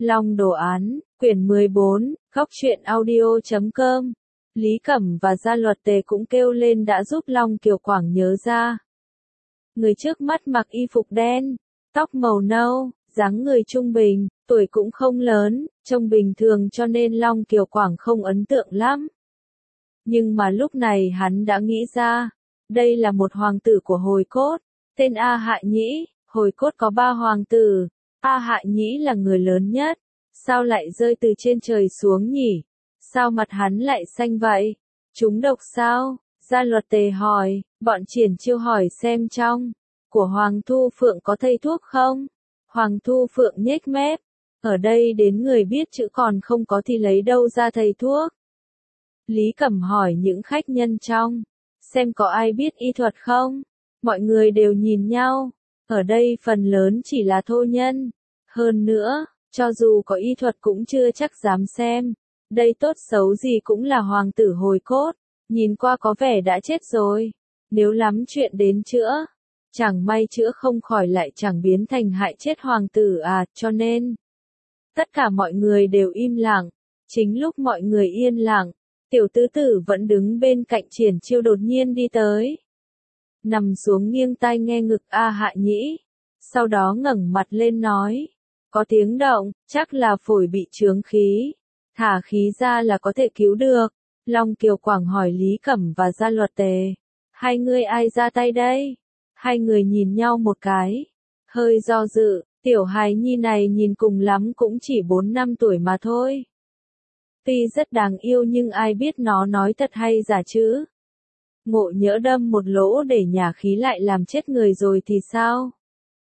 Long đồ án, quyển 14, góc truyện audio.com. Lý Cẩm và Gia Luật Tề cũng kêu lên đã giúp Long Kiều Quảng nhớ ra. Người trước mắt mặc y phục đen, tóc màu nâu, dáng người trung bình, tuổi cũng không lớn, trông bình thường cho nên Long Kiều Quảng không ấn tượng lắm. Nhưng mà lúc này hắn đã nghĩ ra, đây là một hoàng tử của Hồi Cốt, tên A Hạ Nhĩ. Hồi Cốt có 3 hoàng tử, A Hạ Nhĩ là người lớn nhất, sao lại rơi từ trên trời xuống nhỉ? Sao mặt hắn lại xanh vậy? Trúng độc sao? Gia Luật Tề hỏi, bọn Triển Chiêu hỏi xem trong của Hoàng Thu Phượng có thầy thuốc không? Hoàng Thu Phượng nhếch mép, ở đây đến người biết chữ còn không có thì lấy đâu ra thầy thuốc? Lý Cẩm hỏi những khách nhân trong, xem có ai biết y thuật không? Mọi người đều nhìn nhau, ở đây phần lớn chỉ là thô nhân. Hơn nữa, cho dù có y thuật cũng chưa chắc dám xem. Đây tốt xấu gì cũng là hoàng tử Hồi Cốt, nhìn qua có vẻ đã chết rồi. Nếu lắm chuyện đến chữa, chẳng may chữa không khỏi lại chẳng biến thành hại chết hoàng tử à, cho nên tất cả mọi người đều im lặng. Chính lúc mọi người yên lặng, tiểu tứ tử vẫn đứng bên cạnh Triển Chiêu đột nhiên đi tới. Nằm xuống nghiêng tai nghe ngực A Hạ Nhĩ, sau đó ngẩng mặt lên nói, có tiếng động, chắc là phổi bị chướng khí, thả khí ra là có thể cứu được. Long Kiều Quảng hỏi Lý Cẩm và Gia Luật Tề, hai người ai ra tay đây? Hai người nhìn nhau một cái, hơi do dự, tiểu hài nhi này nhìn cùng lắm cũng chỉ 4 năm tuổi mà thôi. Tuy rất đáng yêu nhưng ai biết nó nói thật hay giả chứ? Ngộ nhỡ đâm một lỗ để nhả khí lại làm chết người rồi thì sao?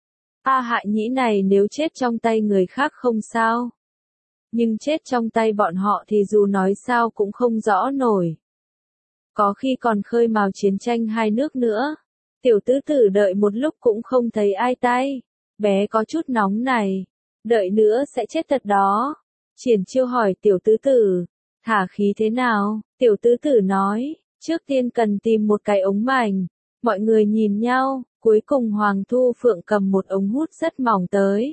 A Hạ Nhĩ này nếu chết trong tay người khác không sao. Nhưng chết trong tay bọn họ thì dù nói sao cũng không rõ nổi. Có khi còn khơi mào chiến tranh hai nước nữa. Tiểu tứ tử đợi một lúc cũng không thấy ai tay. Bé có chút nóng này. Đợi nữa sẽ chết thật đó. Triển Chiêu hỏi tiểu tứ tử, thả khí thế nào? Tiểu tứ tử nói, trước tiên cần tìm một cái ống mảnh. Mọi người nhìn nhau, cuối cùng Hoàng Thu Phượng cầm một ống hút rất mỏng tới.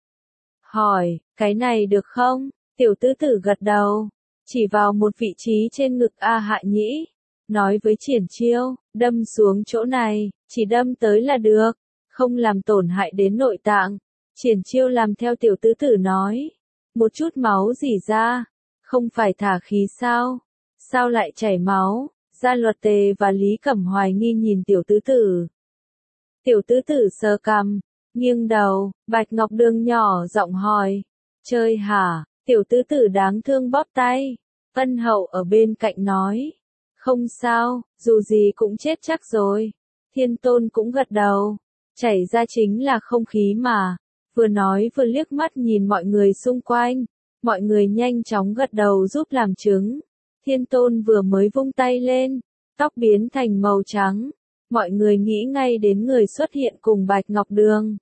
Hỏi, cái này được không? Tiểu tứ tử gật đầu, chỉ vào một vị trí trên ngực A Hạ Nhĩ, nói với Triển Chiêu, đâm xuống chỗ này, chỉ đâm tới là được, không làm tổn hại đến nội tạng. Triển Chiêu làm theo tiểu tứ tử nói, một chút máu rỉ ra, không phải thả khí sao? Sao lại chảy máu? Gia Luật Tề và Lý Cẩm hoài nghi nhìn tiểu tứ tử. Tiểu tứ tử sờ cằm, nghiêng đầu, Bạch Ngọc Đường nhỏ giọng hỏi, chơi hả? Tiểu tứ tử đáng thương bóp tay. Ân Hậu ở bên cạnh nói, không sao, dù gì cũng chết chắc rồi. Thiên Tôn cũng gật đầu, chảy ra chính là không khí mà. Vừa nói vừa liếc mắt nhìn mọi người xung quanh, mọi người nhanh chóng gật đầu giúp làm chứng. Thiên Tôn vừa mới vung tay lên, tóc biến thành màu trắng, mọi người nghĩ ngay đến người xuất hiện cùng Bạch Ngọc Đường.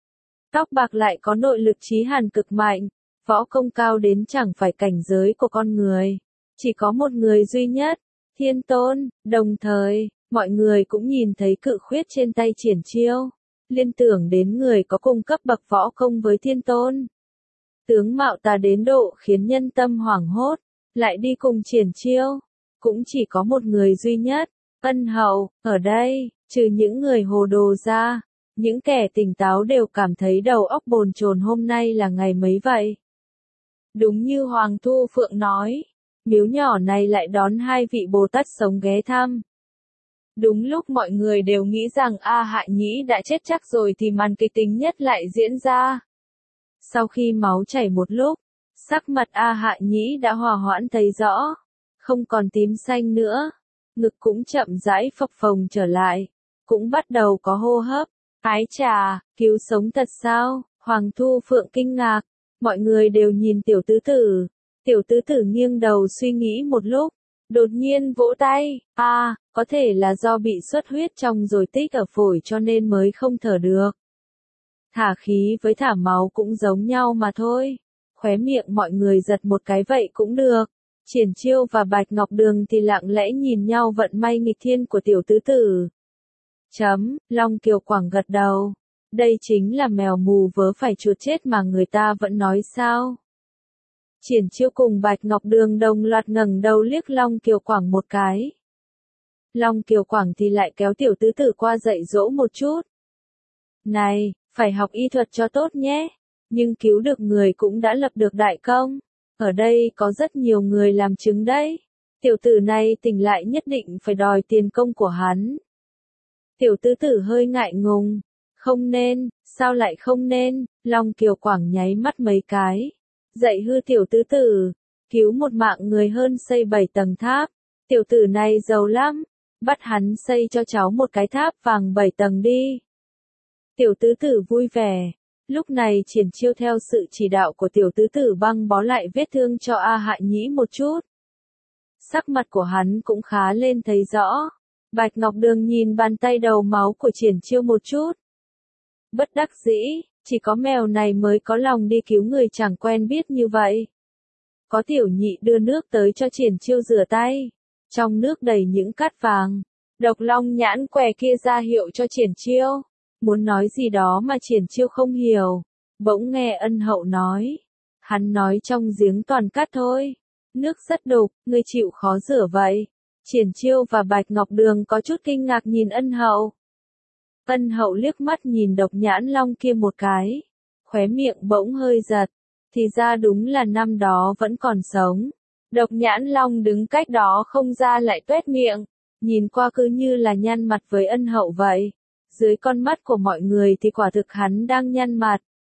Tóc bạc lại có nội lực chí hàn cực mạnh, võ công cao đến chẳng phải cảnh giới của con người, chỉ có một người duy nhất, Thiên Tôn. Đồng thời, mọi người cũng nhìn thấy cự khuyết trên tay Triển Chiêu, liên tưởng đến người có cùng cấp bậc võ công với Thiên Tôn. Tướng mạo tà đến độ khiến nhân tâm hoảng hốt, lại đi cùng Triển Chiêu, cũng chỉ có một người duy nhất, Ân Hậu. Ở đây, trừ những người hồ đồ ra, những kẻ tỉnh táo đều cảm thấy đầu óc bồn chồn. Hôm nay là ngày mấy vậy? Đúng như Hoàng Thu Phượng nói, miếu nhỏ này lại đón hai vị Bồ Tát sống ghé thăm. Đúng lúc mọi người đều nghĩ rằng A Hạ Nhĩ đã chết chắc rồi thì màn kịch tính nhất lại diễn ra. Sau khi máu chảy một lúc, sắc mặt A Hạ Nhĩ đã hòa hoãn thấy rõ, không còn tím xanh nữa, ngực cũng chậm rãi phập phồng trở lại, cũng bắt đầu có hô hấp. Ái chà, cứu sống thật sao? Hoàng Thu Phượng kinh ngạc, mọi người đều nhìn tiểu tứ tử. Tiểu tứ tử nghiêng đầu suy nghĩ một lúc, đột nhiên vỗ tay, có thể là do bị xuất huyết trong rồi tích ở phổi cho nên mới không thở được. Thả khí với thả máu cũng giống nhau mà thôi. Khóe miệng mọi người giật một cái vậy cũng được. Triển Chiêu và Bạch Ngọc Đường thì lặng lẽ nhìn nhau vận may nghịch thiên của tiểu tứ tử. Long Kiều Quảng gật đầu. Đây chính là mèo mù vớ phải chuột chết mà người ta vẫn nói sao. Triển Chiêu cùng Bạch Ngọc Đường đồng loạt ngẩng đầu liếc Long Kiều Quảng một cái. Long Kiều Quảng thì lại kéo tiểu tứ tử qua dạy dỗ một chút. Này, phải học y thuật cho tốt nhé, nhưng cứu được người cũng đã lập được đại công. Ở đây có rất nhiều người làm chứng đấy. Tiểu tử này tỉnh lại nhất định phải đòi tiền công của hắn. Tiểu tứ tử hơi ngại ngùng. Không nên, sao lại không nên, Long Kiều Quảng nháy mắt mấy cái. Dạy hư tiểu tứ tử, cứu một mạng người hơn xây 7 tầng tháp. Tiểu tử này giàu lắm, bắt hắn xây cho cháu một cái tháp vàng 7 tầng đi. Tiểu tứ tử vui vẻ. Lúc này Triển Chiêu theo sự chỉ đạo của tiểu tứ tử băng bó lại vết thương cho A Hại Nhĩ một chút. Sắc mặt của hắn cũng khá lên thấy rõ. Bạch Ngọc Đường nhìn bàn tay đầu máu của Triển Chiêu một chút. Bất đắc dĩ, chỉ có mèo này mới có lòng đi cứu người chẳng quen biết như vậy. Có tiểu nhị đưa nước tới cho Triển Chiêu rửa tay. Trong nước đầy những cát vàng. Độc Long nhãn què kia ra hiệu cho Triển Chiêu. Muốn nói gì đó mà Triển Chiêu không hiểu. Bỗng nghe Ân Hậu nói. Hắn nói trong giếng toàn cát thôi. Nước rất đục, người chịu khó rửa vậy. Triển Chiêu và Bạch Ngọc Đường có chút kinh ngạc nhìn Ân Hậu. Ân Hậu liếc mắt nhìn Độc Nhãn Long kia một cái. Khóe miệng bỗng hơi giật. Thì ra đúng là năm đó vẫn còn sống. Độc Nhãn Long đứng cách đó không ra lại tuét miệng. Nhìn qua cứ như là nhăn mặt với Ân Hậu vậy. Dưới con mắt của mọi người thì quả thực hắn đang nhăn mặt.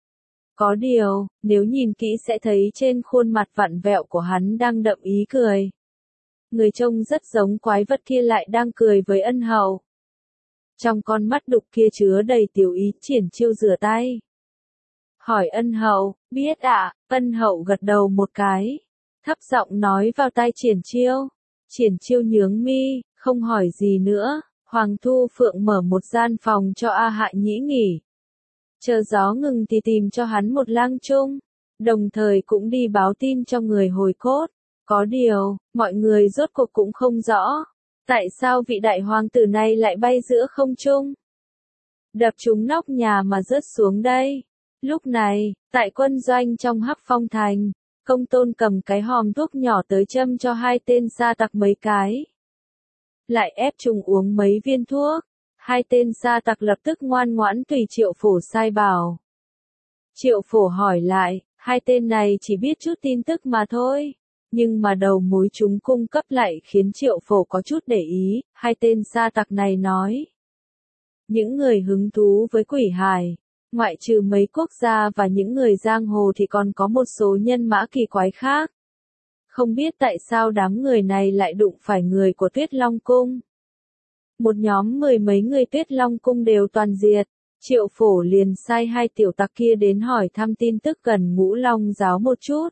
Có điều, nếu nhìn kỹ sẽ thấy trên khuôn mặt vặn vẹo của hắn đang đậm ý cười. Người trông rất giống quái vật kia lại đang cười với Ân Hậu. Trong con mắt đục kia chứa đầy tiểu ý. Triển Chiêu rửa tay. Hỏi Ân Hậu, biết ạ, Ân Hậu gật đầu một cái. Thấp giọng nói vào tai Triển Chiêu. Triển Chiêu nhướng mi, không hỏi gì nữa. Hoàng Thu Phượng mở một gian phòng cho A Hại Nhĩ nghỉ. Chờ gió ngừng thì tìm cho hắn một lang chung. Đồng thời cũng đi báo tin cho người hồi cốt. Có điều, mọi người rốt cuộc cũng không rõ. Tại sao vị đại hoàng tử này lại bay giữa không trung? Đập trúng nóc nhà mà rớt xuống đây. Lúc này, tại quân doanh trong Hắc Phong Thành, Công Tôn cầm cái hòm thuốc nhỏ tới châm cho hai tên sa tặc mấy cái. Lại ép chúng uống mấy viên thuốc. Hai tên sa tặc lập tức ngoan ngoãn tùy Triệu Phổ sai bảo. Triệu Phổ hỏi lại, hai tên này chỉ biết chút tin tức mà thôi. Nhưng mà đầu mối chúng cung cấp lại khiến Triệu Phổ có chút để ý. Hai tên sa tặc này nói. Những người hứng thú với quỷ hài, ngoại trừ mấy quốc gia và những người giang hồ thì còn có một số nhân mã kỳ quái khác. Không biết tại sao đám người này lại đụng phải người của Tuyết Long Cung. Một nhóm 10 mấy người Tuyết Long Cung đều toàn diệt. Triệu Phổ liền sai hai tiểu tặc kia đến hỏi thăm tin tức gần Ngũ Long giáo một chút.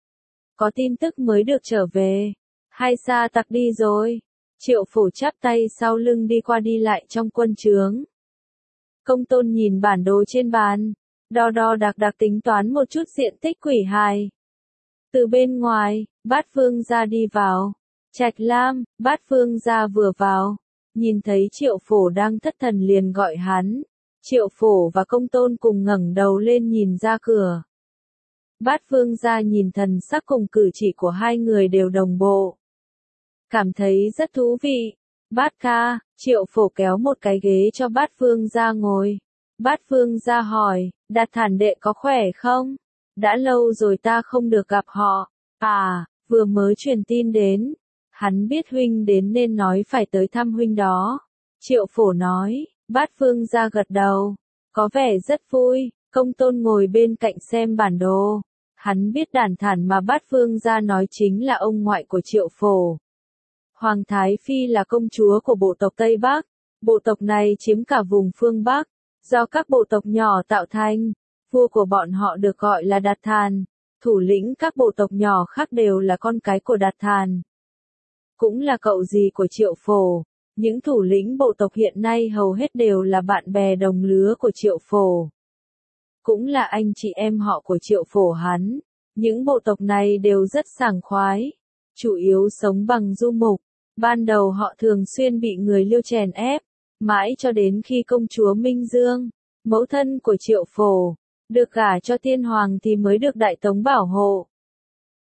Có tin tức mới được trở về. Hai sa tặc đi rồi. Triệu Phổ chắp tay sau lưng đi qua đi lại trong quân trướng. Công Tôn nhìn bản đồ trên bàn. Đo đo đạc đạc tính toán một chút diện tích quỷ hài. Từ bên ngoài, Bát Vương gia đi vào. Trạch Lam, Bát Vương gia vừa vào. Nhìn thấy Triệu Phổ đang thất thần liền gọi hắn. Triệu Phổ và Công Tôn cùng ngẩng đầu lên nhìn ra cửa. Bát Vương gia nhìn thần sắc cùng cử chỉ của hai người đều đồng bộ. Cảm thấy rất thú vị. Bát ca, Triệu Phổ kéo một cái ghế cho Bát Vương gia ngồi. Bát Vương gia hỏi, Đạt Thản đệ có khỏe không? Đã lâu rồi ta không được gặp họ. À, vừa mới truyền tin đến. Hắn biết huynh đến nên nói phải tới thăm huynh đó. Triệu Phổ nói, Bát Vương gia gật đầu. Có vẻ rất vui. Công Tôn ngồi bên cạnh xem bản đồ. Hắn biết Đản Thản mà Bát Vương gia nói chính là ông ngoại của Triệu Phổ. Hoàng Thái Phi là công chúa của bộ tộc Tây Bắc. Bộ tộc này chiếm cả vùng phương Bắc. Do các bộ tộc nhỏ tạo thành, vua của bọn họ được gọi là Đạt Thản. Thủ lĩnh các bộ tộc nhỏ khác đều là con cái của Đạt Thản. Cũng là cậu dì của Triệu Phổ. Những thủ lĩnh bộ tộc hiện nay hầu hết đều là bạn bè đồng lứa của Triệu Phổ. Cũng là anh chị em họ của Triệu Phổ hắn. Những bộ tộc này đều rất sảng khoái. Chủ yếu sống bằng du mục. Ban đầu họ thường xuyên bị người Liêu chèn ép. Mãi cho đến khi công chúa Minh Dương, mẫu thân của Triệu Phổ, được gả cho tiên hoàng thì mới được Đại Tống bảo hộ.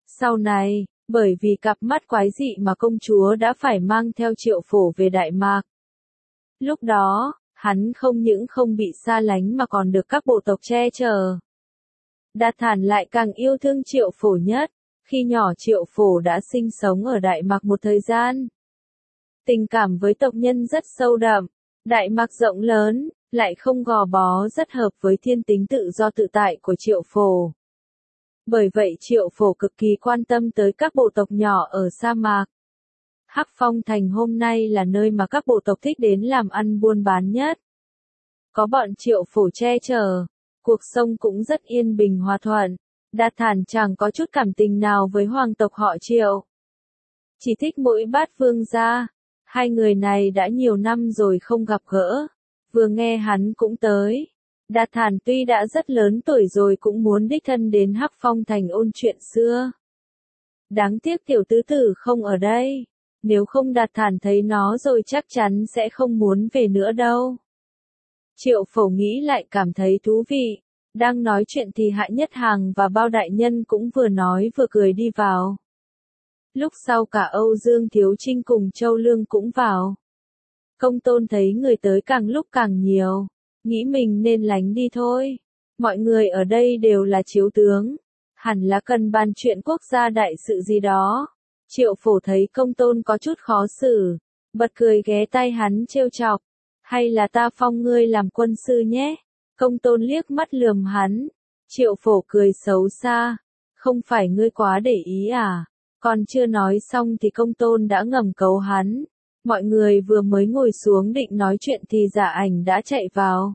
Sau này, bởi vì cặp mắt quái dị mà công chúa đã phải mang theo Triệu Phổ về Đại Mạc. Lúc đó, hắn không những không bị xa lánh mà còn được các bộ tộc che chở. Đạt Thản lại càng yêu thương Triệu Phổ nhất, khi nhỏ Triệu Phổ đã sinh sống ở Đại Mạc một thời gian. Tình cảm với tộc nhân rất sâu đậm, Đại Mạc rộng lớn, lại không gò bó rất hợp với thiên tính tự do tự tại của Triệu Phổ. Bởi vậy Triệu Phổ cực kỳ quan tâm tới các bộ tộc nhỏ ở sa mạc. Hắc Phong Thành hôm nay là nơi mà các bộ tộc thích đến làm ăn buôn bán nhất. Có bọn Triệu Phổ che chở, cuộc sống cũng rất yên bình hòa thuận. Đạt Thản chẳng có chút cảm tình nào với hoàng tộc họ Triệu. Chỉ thích mỗi Bát Vương gia. Hai người này đã nhiều năm rồi không gặp gỡ. Vừa nghe hắn cũng tới. Đạt Thản tuy đã rất lớn tuổi rồi cũng muốn đích thân đến Hắc Phong Thành ôn chuyện xưa. Đáng tiếc tiểu tứ tử không ở đây. Nếu không Đạt Thản thấy nó rồi chắc chắn sẽ không muốn về nữa đâu. Triệu Phổ nghĩ lại cảm thấy thú vị. Đang nói chuyện thì Hạ Nhất Hằng và Bao Đại Nhân cũng vừa nói vừa cười đi vào. Lúc sau cả Âu Dương Thiếu Trinh cùng Châu Lương cũng vào. Công Tôn thấy người tới càng lúc càng nhiều, nghĩ mình nên lánh đi thôi. Mọi người ở đây đều là chiếu tướng, hẳn là cần bàn chuyện quốc gia đại sự gì đó. Triệu Phổ thấy Công Tôn có chút khó xử, bật cười ghé tai hắn trêu chọc. Hay là ta phong ngươi làm quân sư nhé? Công Tôn liếc mắt lườm hắn. Triệu Phổ cười xấu xa. Không phải ngươi quá để ý à? Còn chưa nói xong thì Công Tôn đã ngầm cấu hắn. Mọi người vừa mới ngồi xuống định nói chuyện thì Dạ Ảnh đã chạy vào.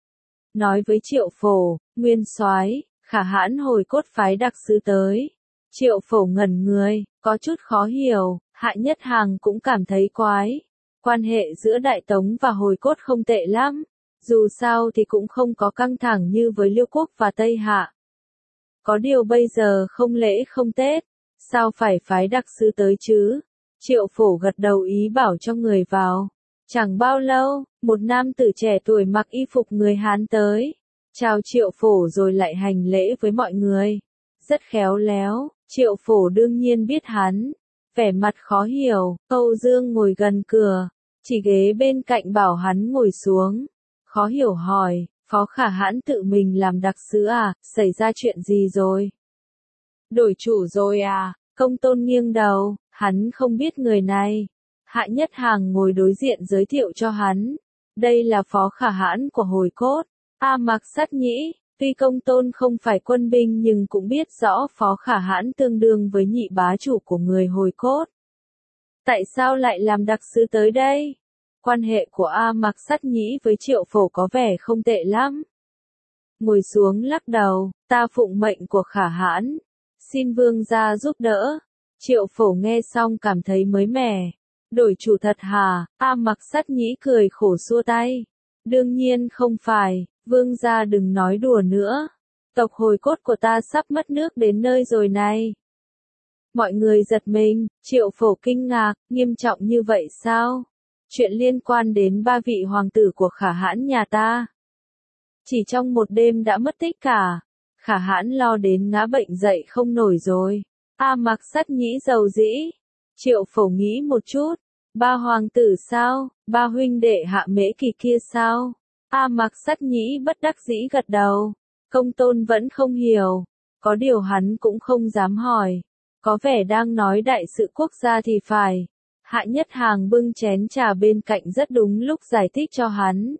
Nói với Triệu Phổ, Nguyên soái, Khả Hãn hồi cốt phái đặc sứ tới. Triệu Phổ ngẩn người, có chút khó hiểu, Hạ Nhất Hằng cũng cảm thấy quái. Quan hệ giữa Đại Tống và hồi cốt không tệ lắm. Dù sao thì cũng không có căng thẳng như với Liêu Quốc và Tây Hạ. Có điều bây giờ không lễ không Tết, sao phải phái đặc sứ tới chứ? Triệu Phổ gật đầu ý bảo cho người vào. Chẳng bao lâu, một nam tử trẻ tuổi mặc y phục người Hán tới. Chào Triệu Phổ rồi lại hành lễ với mọi người. Rất khéo léo, Triệu Phổ đương nhiên biết hắn. Vẻ mặt khó hiểu, Âu Dương ngồi gần cửa, chỉ ghế bên cạnh bảo hắn ngồi xuống. Khó hiểu hỏi, Phó Khả Hãn tự mình làm đặc sứ à, xảy ra chuyện gì rồi? Đổi chủ rồi à? Công Tôn nghiêng đầu, hắn không biết người này. Hạ Nhất Hằng ngồi đối diện giới thiệu cho hắn. Đây là Phó Khả Hãn của hồi cốt. Mạc Sát Nhĩ, tuy Công Tôn không phải quân binh nhưng cũng biết rõ Phó Khả Hãn tương đương với nhị bá chủ của người hồi cốt. Tại sao lại làm đặc sứ tới đây? Quan hệ của Mạc Sát Nhĩ với Triệu Phổ có vẻ không tệ lắm. Ngồi xuống lắc đầu, ta phụng mệnh của Khả Hãn. Xin vương gia giúp đỡ. Triệu Phổ nghe xong cảm thấy mới mẻ. Đổi chủ thật hả? Mạc Sát Nhĩ cười khổ xua tay. Đương nhiên không phải, vương gia đừng nói đùa nữa. Tộc hồi cốt của ta sắp mất nước đến nơi rồi này. Mọi người giật mình, Triệu Phổ kinh ngạc, nghiêm trọng như vậy sao? Chuyện liên quan đến ba vị hoàng tử của Khả Hãn nhà ta. Chỉ trong một đêm đã mất tích cả. Khả Hãn lo đến ngã bệnh dậy không nổi rồi. Mạc Sát Nhĩ giàu dĩ. Triệu Phổ nghĩ một chút. Ba hoàng tử sao? Ba huynh đệ Hạ Mễ Kỳ kia sao? Mạc Sát Nhĩ bất đắc dĩ gật đầu. Công Tôn vẫn không hiểu. Có điều hắn cũng không dám hỏi. Có vẻ đang nói đại sự quốc gia thì phải. Hạ Nhất Hằng bưng chén trà bên cạnh rất đúng lúc giải thích cho hắn.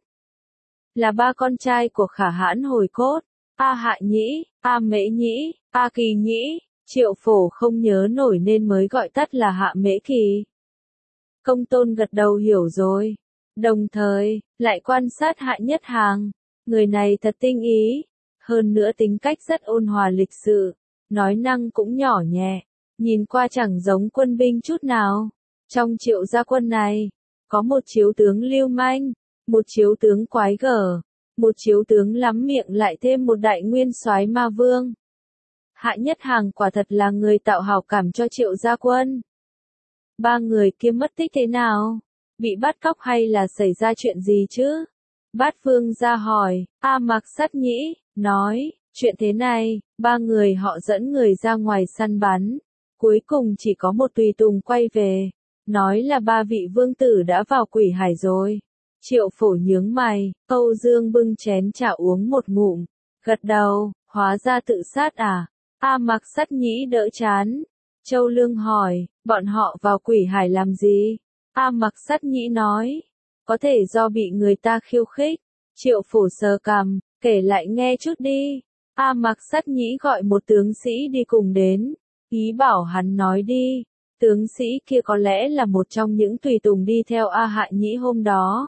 Là ba con trai của Khả Hãn hồi cốt. Hạ Nhĩ, Mễ Nhĩ, Kỳ Nhĩ. Triệu Phổ không nhớ nổi nên mới gọi tắt là Hạ Mễ Kỳ. Công Tôn gật đầu hiểu rồi. Đồng thời, lại quan sát Hạ Nhất Hằng. Người này thật tinh ý. Hơn nữa tính cách rất ôn hòa lịch sự. Nói năng cũng nhỏ nhẹ. Nhìn qua chẳng giống quân binh chút nào. Trong Triệu gia quân này, có một chiếu tướng lưu manh, một chiếu tướng quái gở, một chiếu tướng lắm miệng lại thêm một đại nguyên soái ma vương. Hạ Nhất Hằng quả thật là người tạo hảo cảm cho Triệu gia quân. Ba người kia mất tích thế nào? Bị bắt cóc hay là xảy ra chuyện gì chứ? Bát Vương ra hỏi, Mạc Sát Nhĩ, nói, Chuyện thế này, ba người họ dẫn người ra ngoài săn bắn. Cuối cùng chỉ có một tùy tùng quay về. Nói là ba vị vương tử đã vào quỷ hải rồi. Triệu Phổ nhướng mày, Âu Dương bưng chén trà uống một ngụm. Gật đầu, hóa ra tự sát à? A Mặc Sắt Nhĩ đỡ chán. Châu Lương hỏi, bọn họ vào quỷ hải làm gì? A Mặc Sắt Nhĩ nói, có thể do bị người ta khiêu khích. Triệu Phổ sờ cằm, kể lại nghe chút đi. A Mặc Sắt Nhĩ gọi một tướng sĩ đi cùng đến, ý bảo hắn nói đi. Tướng sĩ kia có lẽ là một trong những tùy tùng đi theo A Hạ Nhĩ hôm đó.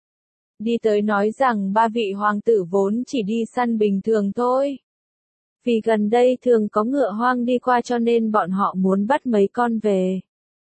Đi tới nói rằng ba vị hoàng tử vốn chỉ đi săn bình thường thôi. Vì gần đây thường có ngựa hoang đi qua cho nên bọn họ muốn bắt mấy con về.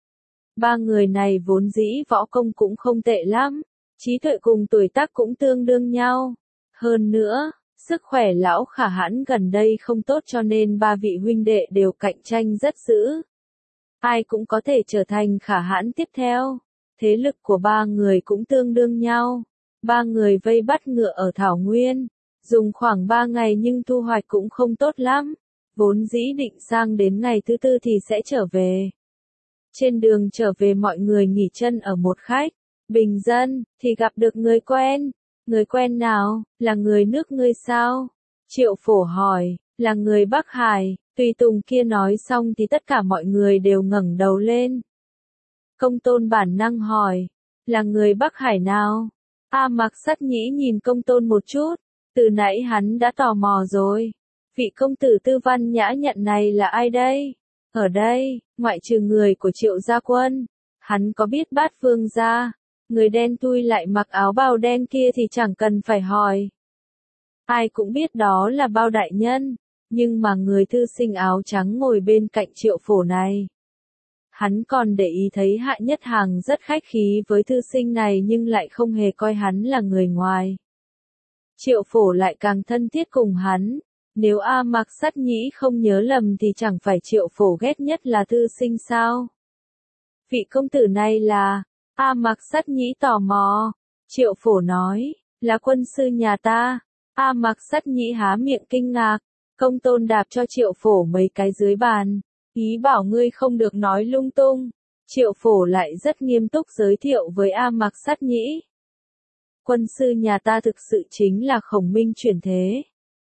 Ba người này vốn dĩ võ công cũng không tệ lắm, trí tuệ cùng tuổi tác cũng tương đương nhau. Hơn nữa, sức khỏe lão Khả Hãn gần đây không tốt cho nên ba vị huynh đệ đều cạnh tranh rất dữ. Ai cũng có thể trở thành Khả Hãn tiếp theo. Thế lực của ba người cũng tương đương nhau. Ba người vây bắt ngựa ở Thảo Nguyên, dùng khoảng 3 ngày nhưng thu hoạch cũng không tốt lắm. Vốn dĩ định sang đến ngày thứ tư thì sẽ trở về. Trên đường trở về mọi người nghỉ chân ở một khách bình dân, thì gặp được người quen. Người quen nào, là người nước ngươi sao? Triệu Phổ hỏi, là người Bắc Hải. Tùy tùng kia nói xong thì tất cả mọi người đều ngẩng đầu lên. Công Tôn bản năng hỏi, là người Bắc Hải nào? A Mặc Sắt Nhĩ nhìn Công Tôn một chút, từ nãy hắn đã tò mò rồi. Vị công tử tư văn nhã nhận này là ai đây? Ở đây, ngoại trừ người của Triệu gia quân, hắn có biết Bát Vương gia? Người đen thui lại mặc áo bào đen kia thì chẳng cần phải hỏi. Ai cũng biết đó là Bao đại nhân, nhưng mà người thư sinh áo trắng ngồi bên cạnh Triệu Phổ này. Hắn còn để ý thấy Hạ Nhất Hàng rất khách khí với thư sinh này nhưng lại không hề coi hắn là người ngoài. Triệu Phổ lại càng thân thiết cùng hắn. Nếu A Mặc Sắt Nhĩ không nhớ lầm thì chẳng phải Triệu Phổ ghét nhất là thư sinh sao? Vị công tử này là... A Mặc Sắt Nhĩ tò mò. Triệu Phổ nói, là quân sư nhà ta. A Mặc Sắt Nhĩ há miệng kinh ngạc. Công Tôn đạp cho Triệu Phổ mấy cái dưới bàn. Ý bảo ngươi không được nói lung tung. Triệu Phổ lại rất nghiêm túc giới thiệu với A Mặc Sắt Nhĩ. Quân sư nhà ta thực sự chính là Khổng Minh chuyển thế.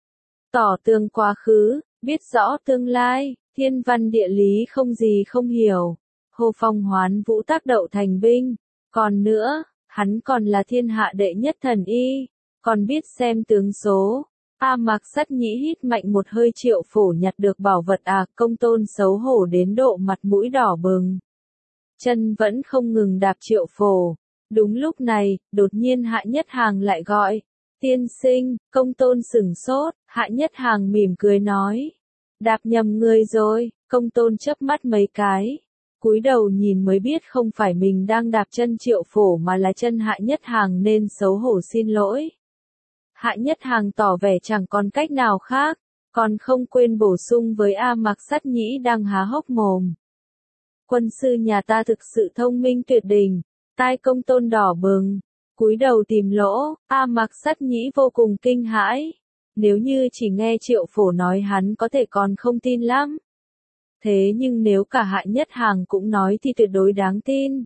Tỏ tường quá khứ, biết rõ tương lai, thiên văn địa lý không gì không hiểu. Hồ Phong hoán vũ tác đậu thành binh. Còn nữa, hắn còn là thiên hạ đệ nhất thần y. Còn biết xem tướng số. A Mặc Sắt Nhĩ hít mạnh một hơi. Triệu Phổ nhặt được bảo vật à? Công Tôn xấu hổ đến độ mặt mũi đỏ bừng. Chân vẫn không ngừng đạp Triệu Phổ. Đúng lúc này, đột nhiên Hạ Nhất Hàng lại gọi. Tiên sinh. Công Tôn sửng sốt. Hạ Nhất Hàng mỉm cười nói. Đạp nhầm người rồi. Công Tôn chớp mắt mấy cái. Cúi đầu nhìn mới biết không phải mình đang đạp chân Triệu Phổ mà là chân Hạ Nhất Hàng nên xấu hổ xin lỗi. Hạ Nhất Hàng tỏ vẻ chẳng còn cách nào khác, còn không quên bổ sung với A Mặc Sắt Nhĩ đang há hốc mồm. Quân sư nhà ta thực sự thông minh tuyệt đỉnh. Tai Công Tôn đỏ bừng, cúi đầu tìm lỗ. A Mặc Sắt Nhĩ vô cùng kinh hãi. Nếu như chỉ nghe Triệu Phổ nói hắn có thể còn không tin lắm. Thế nhưng nếu cả Hạ Nhất Hàng cũng nói thì tuyệt đối đáng tin.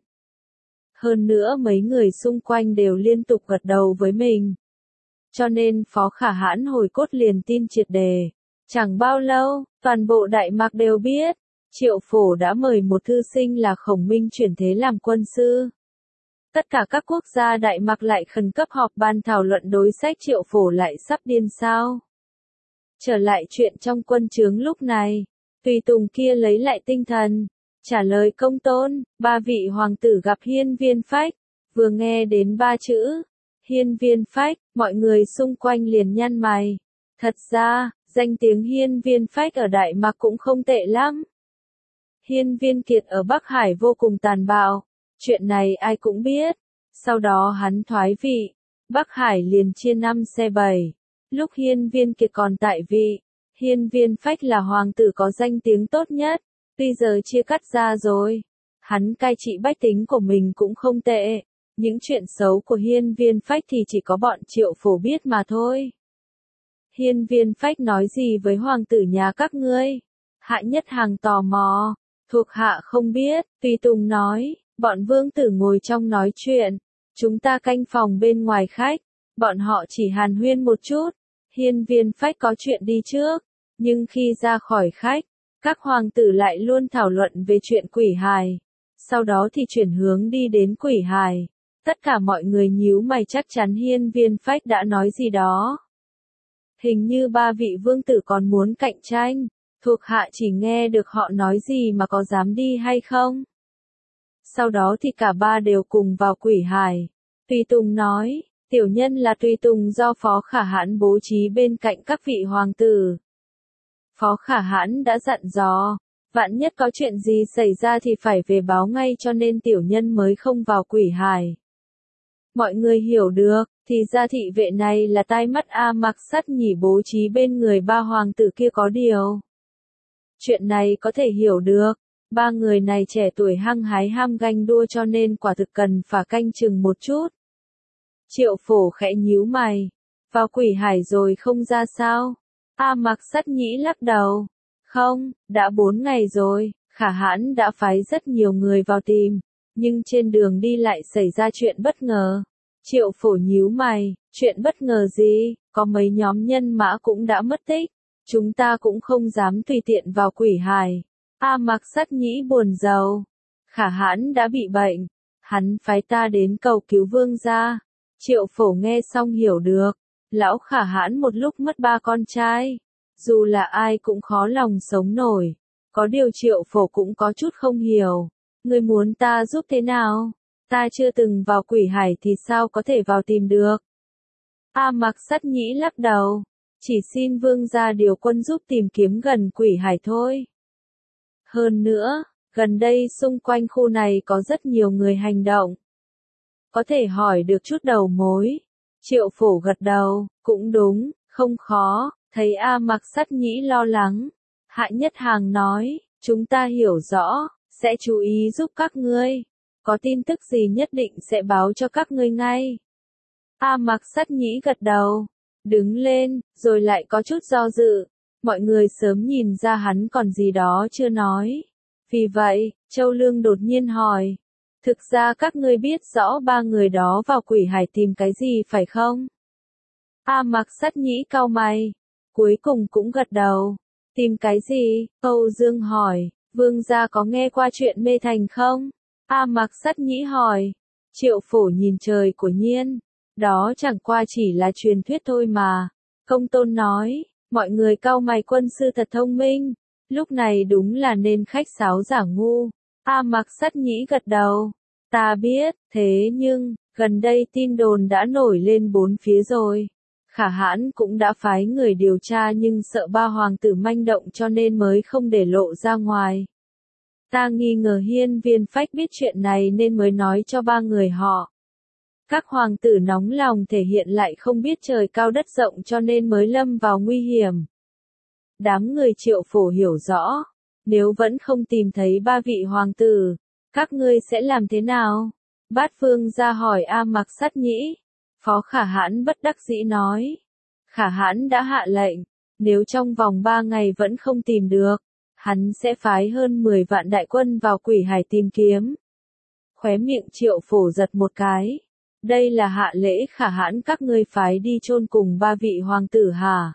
Hơn nữa mấy người xung quanh đều liên tục gật đầu với mình. Cho nên Phó Khả Hãn hồi cốt liền tin triệt đề. Chẳng bao lâu, toàn bộ Đại Mạc đều biết. Triệu Phổ đã mời một thư sinh là Khổng Minh chuyển thế làm quân sư. Tất cả các quốc gia Đại Mạc lại khẩn cấp họp bàn thảo luận đối sách. Triệu Phổ lại sắp điên sao? Trở lại chuyện trong quân trướng lúc này. Tùy tùng kia lấy lại tinh thần, trả lời Công Tôn, ba vị hoàng tử gặp Hiên Viên Phách. Vừa nghe đến ba chữ, Hiên Viên Phách, mọi người xung quanh liền nhăn mày. Thật ra, danh tiếng Hiên Viên Phách ở Đại Mạc cũng không tệ lắm. Hiên Viên Kiệt ở Bắc Hải vô cùng tàn bạo, chuyện này ai cũng biết. Sau đó hắn thoái vị, Bắc Hải liền chia 5 xe 7. Lúc Hiên Viên Kiệt còn tại vị, Hiên Viên Phách là hoàng tử có danh tiếng tốt nhất, tuy giờ chia cắt ra rồi. Hắn cai trị bách tính của mình cũng không tệ. Những chuyện xấu của Hiên Viên Phách thì chỉ có bọn Triệu Phổ biết mà thôi. Hiên Viên Phách nói gì với hoàng tử nhà các ngươi? Hạ Nhất Hàng tò mò. Thuộc hạ không biết, Tùy Tùng nói, bọn vương tử ngồi trong nói chuyện. Chúng ta canh phòng bên ngoài khách. Bọn họ chỉ hàn huyên một chút. Hiên Viên Phách có chuyện đi trước. Nhưng khi ra khỏi khách, các hoàng tử lại luôn thảo luận về chuyện quỷ hài. Sau đó thì chuyển hướng đi đến quỷ hài. Tất cả mọi người nhíu mày, chắc chắn Hiên Viên Phách đã nói gì đó. Hình như ba vị vương tử còn muốn cạnh tranh. Thuộc hạ chỉ nghe được họ nói gì mà có dám đi hay không. Sau đó thì cả ba đều cùng vào quỷ hài. Tùy Tùng nói, tiểu nhân là Tùy Tùng do Phó Khả Hãn bố trí bên cạnh các vị hoàng tử. Phó Khả Hãn đã dặn dò, vạn nhất có chuyện gì xảy ra thì phải về báo ngay, cho nên tiểu nhân mới không vào quỷ hài. Mọi người hiểu được, thì ra thị vệ này là tai mắt A Mặc Sắt Nhĩ bố trí bên người ba hoàng tử kia có điều. Chuyện này có thể hiểu được, ba người này trẻ tuổi hăng hái ham ganh đua cho nên quả thực cần phải canh chừng một chút. Triệu Phổ khẽ nhíu mày, vào quỷ hải rồi không ra sao? A Mặc Sắt Nhĩ lắc đầu, không, đã 4 ngày rồi, Khả Hãn đã phái rất nhiều người vào tìm, nhưng trên đường đi lại xảy ra chuyện bất ngờ. Triệu Phổ nhíu mày, chuyện bất ngờ gì? Có mấy nhóm nhân mã cũng đã mất tích. Chúng ta cũng không dám tùy tiện vào quỷ hài. A Mặc Sắt Nhĩ buồn rầu. Khả Hãn đã bị bệnh. Hắn phái ta đến cầu cứu vương gia. Triệu Phổ nghe xong hiểu được. Lão Khả Hãn một lúc mất 3 con trai. Dù là ai cũng khó lòng sống nổi. Có điều Triệu Phổ cũng có chút không hiểu. Ngươi muốn ta giúp thế nào? Ta chưa từng vào quỷ hải thì sao có thể vào tìm được? A Mặc Sắt Nhĩ lắc đầu. Chỉ xin vương gia điều quân giúp tìm kiếm gần quỷ hải thôi. Hơn nữa, gần đây xung quanh khu này có rất nhiều người hành động. Có thể hỏi được chút đầu mối. Triệu Phổ gật đầu, cũng đúng, không khó. Thấy A Mặc Sắt Nhĩ lo lắng, Hạ Nhất Hàng nói, chúng ta hiểu rõ, sẽ chú ý giúp các ngươi. Có tin tức gì nhất định sẽ báo cho các ngươi ngay. A Mặc Sắt Nhĩ gật đầu, đứng lên, rồi lại có chút do dự. Mọi người sớm nhìn ra hắn còn gì đó chưa nói. Vì vậy, Châu Lương đột nhiên hỏi. Thực ra các ngươi biết rõ ba người đó vào quỷ hải tìm cái gì phải không? A Mặc Sắt Nhĩ cau mày. Cuối cùng cũng gật đầu. Tìm cái gì? Âu Dương hỏi. Vương gia có nghe qua chuyện mê thành không? A Mặc Sắt Nhĩ hỏi. Triệu Phổ nhìn trời của nhiên. Đó chẳng qua chỉ là truyền thuyết thôi mà. Công Tôn nói. Mọi người cau mày, quân sư thật thông minh. Lúc này đúng là nên khách sáo giả ngu. A Mặc Sắt Nhĩ gật đầu. Ta biết, thế nhưng, gần đây tin đồn đã nổi lên bốn phía rồi. Khả Hãn cũng đã phái người điều tra nhưng sợ ba hoàng tử manh động cho nên mới không để lộ ra ngoài. Ta nghi ngờ Hiên Viên Phách biết chuyện này nên mới nói cho ba người họ. Các hoàng tử nóng lòng thể hiện lại không biết trời cao đất rộng cho nên mới lâm vào nguy hiểm. Đám người Triệu Phổ hiểu rõ. Nếu vẫn không tìm thấy ba vị hoàng tử, các ngươi sẽ làm thế nào? Bát Vương ra hỏi A Mặc Sắt Nhĩ. Phó Khả Hãn bất đắc dĩ nói. Khả Hãn đã hạ lệnh, nếu trong vòng 3 ngày vẫn không tìm được, hắn sẽ phái hơn 10 vạn đại quân vào quỷ hải tìm kiếm. Khóe miệng Triệu Phổ giật một cái. Đây là hạ lễ Khả Hãn các ngươi phái đi chôn cùng ba vị hoàng tử hả?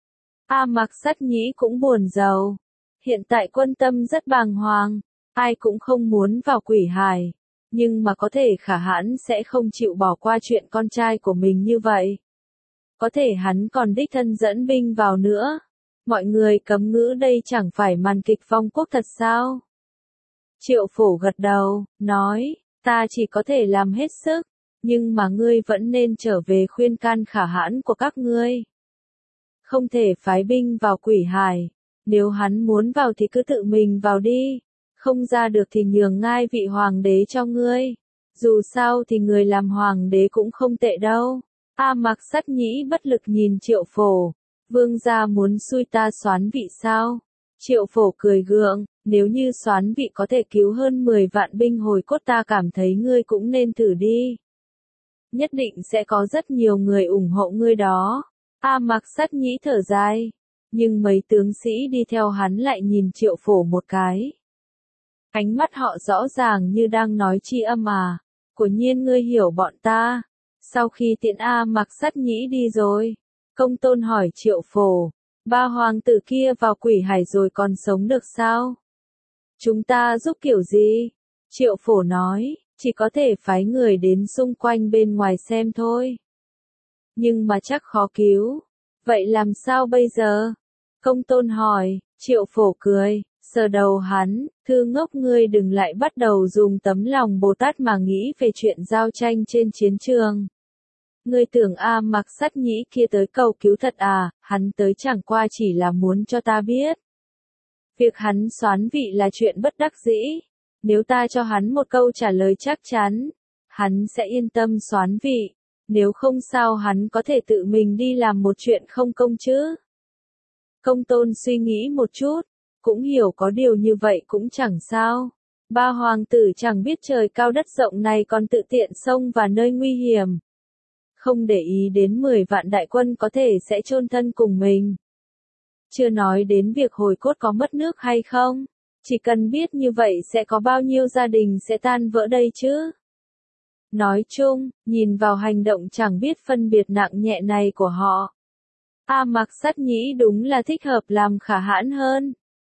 A Mặc Sắt Nhĩ cũng buồn rầu. Hiện tại quân tâm rất bàng hoàng, ai cũng không muốn vào quỷ hải. Nhưng mà có thể Khả Hãn sẽ không chịu bỏ qua chuyện con trai của mình như vậy. Có thể hắn còn đích thân dẫn binh vào nữa. Mọi người cấm ngữ đây chẳng phải màn kịch vong quốc thật sao? Triệu Phổ gật đầu, nói, ta chỉ có thể làm hết sức, nhưng mà ngươi vẫn nên trở về khuyên can Khả Hãn của các ngươi. Không thể phái binh vào quỷ hải, nếu hắn muốn vào thì cứ tự mình vào đi, không ra được thì nhường ngai vị hoàng đế cho ngươi. Dù sao thì người làm hoàng đế cũng không tệ đâu. A Mặc Sắt Nhĩ bất lực nhìn Triệu Phổ. Vương gia muốn xui ta soán vị sao? Triệu Phổ cười gượng, nếu như soán vị có thể cứu hơn 10 vạn binh hồi cốt ta cảm thấy ngươi cũng nên thử đi. Nhất định sẽ có rất nhiều người ủng hộ ngươi đó. A Mạc Sắt Nhĩ thở dài, nhưng mấy tướng sĩ đi theo hắn lại nhìn Triệu Phổ một cái. Ánh mắt họ rõ ràng như đang nói tri âm à, quả nhiên ngươi hiểu bọn ta. Sau khi tiễn A Mạc Sắt Nhĩ đi rồi, Công Tôn hỏi Triệu Phổ, ba hoàng tử kia vào quỷ hải rồi còn sống được sao? Chúng ta giúp kiểu gì? Triệu Phổ nói, chỉ có thể phái người đến xung quanh bên ngoài xem thôi. Nhưng mà chắc khó cứu. Vậy làm sao bây giờ? Công Tôn hỏi, Triệu Phổ cười, sờ đầu hắn, thư ngốc ngươi đừng lại bắt đầu dùng tấm lòng Bồ Tát mà nghĩ về chuyện giao tranh trên chiến trường. Ngươi tưởng A Mạc Sắt Nhĩ kia tới cầu cứu thật à, hắn tới chẳng qua chỉ là muốn cho ta biết. Việc hắn soán vị là chuyện bất đắc dĩ. Nếu ta cho hắn một câu trả lời chắc chắn, hắn sẽ yên tâm soán vị. Nếu không sao hắn có thể tự mình đi làm một chuyện không công chứ? Công Tôn suy nghĩ một chút, cũng hiểu có điều như vậy cũng chẳng sao. Ba hoàng tử chẳng biết trời cao đất rộng này còn tự tiện xông vào nơi nguy hiểm. Không để ý đến 10 vạn đại quân có thể sẽ chôn thân cùng mình. Chưa nói đến việc hồi cốt có mất nước hay không. Chỉ cần biết như vậy sẽ có bao nhiêu gia đình sẽ tan vỡ đây chứ. Nói chung, nhìn vào hành động chẳng biết phân biệt nặng nhẹ này của họ. A Mạc Sắt Nhĩ đúng là thích hợp làm khả hãn hơn.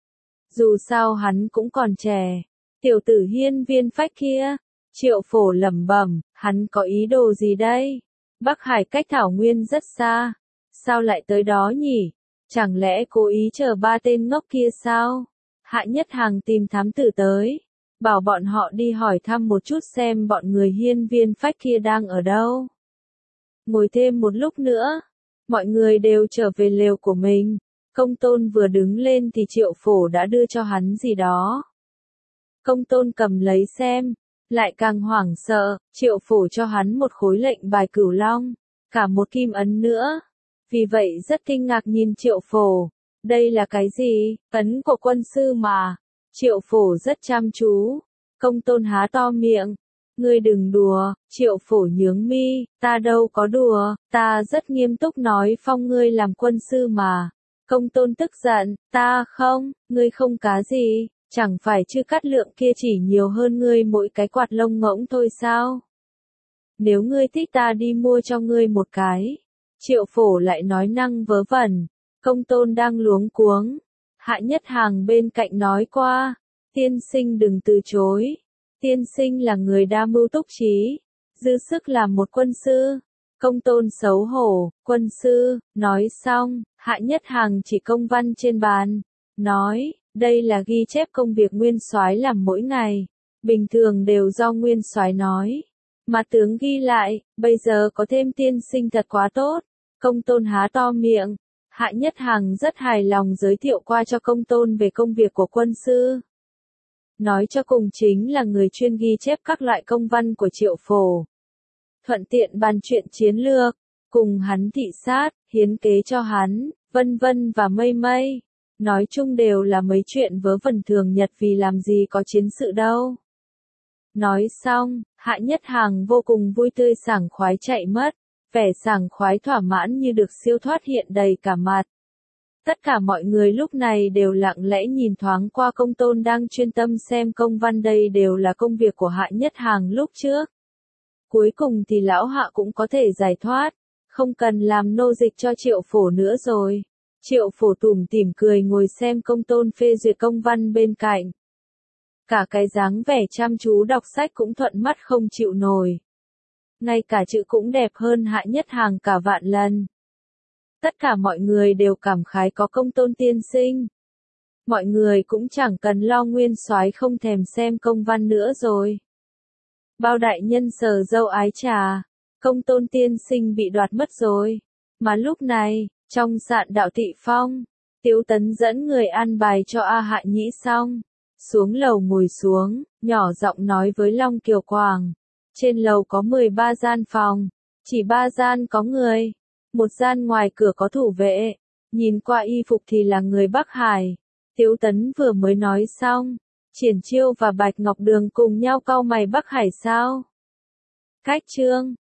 Dù sao hắn cũng còn trẻ. Tiểu tử Hiên Viên Phách kia. Triệu Phổ lẩm bẩm, hắn có ý đồ gì đây? Bắc Hải cách Thảo Nguyên rất xa. Sao lại tới đó nhỉ? Chẳng lẽ cố ý chờ ba tên ngốc kia sao? Hạ Nhất Hằng tìm thám tử tới. Bảo bọn họ đi hỏi thăm một chút xem bọn người Hiên Viên Phách kia đang ở đâu. Ngồi thêm một lúc nữa. Mọi người đều trở về lều của mình. Công Tôn vừa đứng lên thì Triệu Phổ đã đưa cho hắn gì đó. Công Tôn cầm lấy xem. Lại càng hoảng sợ, Triệu Phổ cho hắn một khối lệnh bài Cửu Long. Cả một kim ấn nữa. Vì vậy rất kinh ngạc nhìn Triệu Phổ. Đây là cái gì? Ấn của quân sư mà. Triệu Phổ rất chăm chú. Công Tôn há to miệng. Ngươi đừng đùa. Triệu Phổ nhướng mi. Ta đâu có đùa. Ta rất nghiêm túc nói phong ngươi làm quân sư mà. Công Tôn tức giận. Ta không. Ngươi không cá gì. Chẳng phải Chư Cát Lượng kia chỉ nhiều hơn ngươi mỗi cái quạt lông ngỗng thôi sao? Nếu ngươi thích ta đi mua cho ngươi một cái. Triệu Phổ lại nói năng vớ vẩn. Công Tôn đang luống cuống. Hạ Nhất Hằng bên cạnh nói qua. Tiên sinh đừng từ chối. Tiên sinh là người đa mưu túc trí. Dư sức làm một quân sư. Công Tôn xấu hổ. Quân sư. Nói xong. Hạ Nhất Hằng chỉ công văn trên bàn. Nói. Đây là ghi chép công việc nguyên soái làm mỗi ngày. Bình thường đều do nguyên soái nói. Mà tướng ghi lại. Bây giờ có thêm tiên sinh thật quá tốt. Công Tôn há to miệng. Hạ Nhất Hằng rất hài lòng giới thiệu qua cho Công Tôn về công việc của quân sư. Nói cho cùng chính là người chuyên ghi chép các loại công văn của Triệu Phổ. Thuận tiện bàn chuyện chiến lược, cùng hắn thị sát, hiến kế cho hắn, vân vân và mây mây. Nói chung đều là mấy chuyện vớ vẩn thường nhật vì làm gì có chiến sự đâu. Nói xong, Hạ Nhất Hằng vô cùng vui tươi sảng khoái chạy mất. Vẻ sảng khoái thỏa mãn như được siêu thoát hiện đầy cả mặt. Tất cả mọi người lúc này đều lặng lẽ nhìn thoáng qua Công Tôn đang chuyên tâm xem công văn, đây đều là công việc của Hạ Nhất Hằng lúc trước. Cuối cùng thì lão Hạ cũng có thể giải thoát, không cần làm nô dịch cho Triệu Phổ nữa rồi. Triệu Phổ tủm tỉm cười ngồi xem Công Tôn phê duyệt công văn bên cạnh. Cả cái dáng vẻ chăm chú đọc sách cũng thuận mắt không chịu nổi. Ngay cả chữ cũng đẹp hơn Hạ Nhất Hằng cả vạn lần. Tất cả mọi người đều cảm khái có Công Tôn tiên sinh. Mọi người cũng chẳng cần lo nguyên soái không thèm xem công văn nữa rồi. Bao đại nhân sờ râu ái trà. Công Tôn tiên sinh bị đoạt mất rồi. Mà lúc này, trong sạn Đạo Tị Phong, Tiếu Tấn dẫn người an bài cho A Hạ Nhĩ xong. Xuống lầu ngồi xuống, nhỏ giọng nói với Long Kiều Quảng. Trên lầu có 13 gian phòng, chỉ 3 gian có người, một gian ngoài cửa có thủ vệ, nhìn qua y phục thì là người Bắc Hải. Tiếu Tấn vừa mới nói xong, Triển Chiêu và Bạch Ngọc Đường cùng nhau cau mày. Bắc Hải sao? Cách trương,